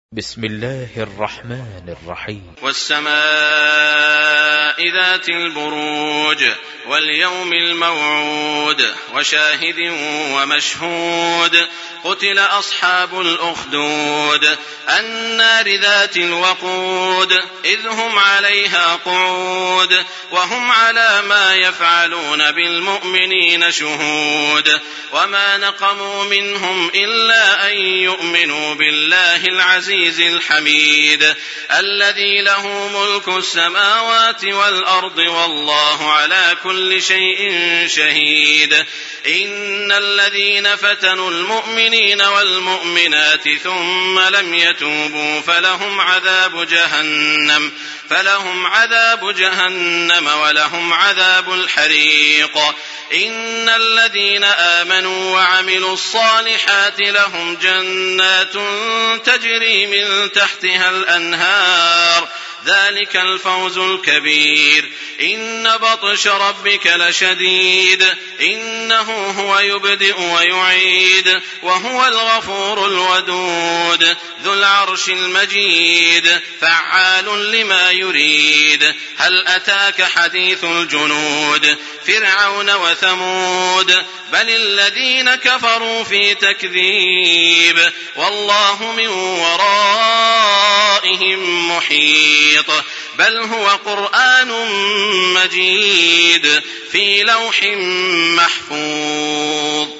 بسم الله الرحمن الرحيم. والسماء ذات البروج واليوم الموعود وشاهد ومشهود قتل أصحاب الأخدود النار ذات الوقود إذ هم عليها قعود وهم على ما يفعلون بالمؤمنين شهود وما نقموا منهم إلا أن يؤمنوا بالله العزيز الحميد الذي له ملك السماوات والأرض والله على كل شيء شهيد إن الذين فتنوا المؤمنين والمؤمنات ثم لم يتوبوا فلهم عذاب جهنم ولهم عذاب الحريق إن الذين آمنوا وعملوا الصالحات لهم جنات تجري من تحتها الأنهار ذلك الفوز الكبير إن بطش ربك لشديد إنه هو يبدئ ويعيد وهو الغفور الودود ذو العرش المجيد فعال لما يريد هل أتاك حديث الجنود فرعون وثمود بل الذين كفروا في تكذيب والله من ورائهم محيط بل هو قرآن مجيد في لوح محفوظ.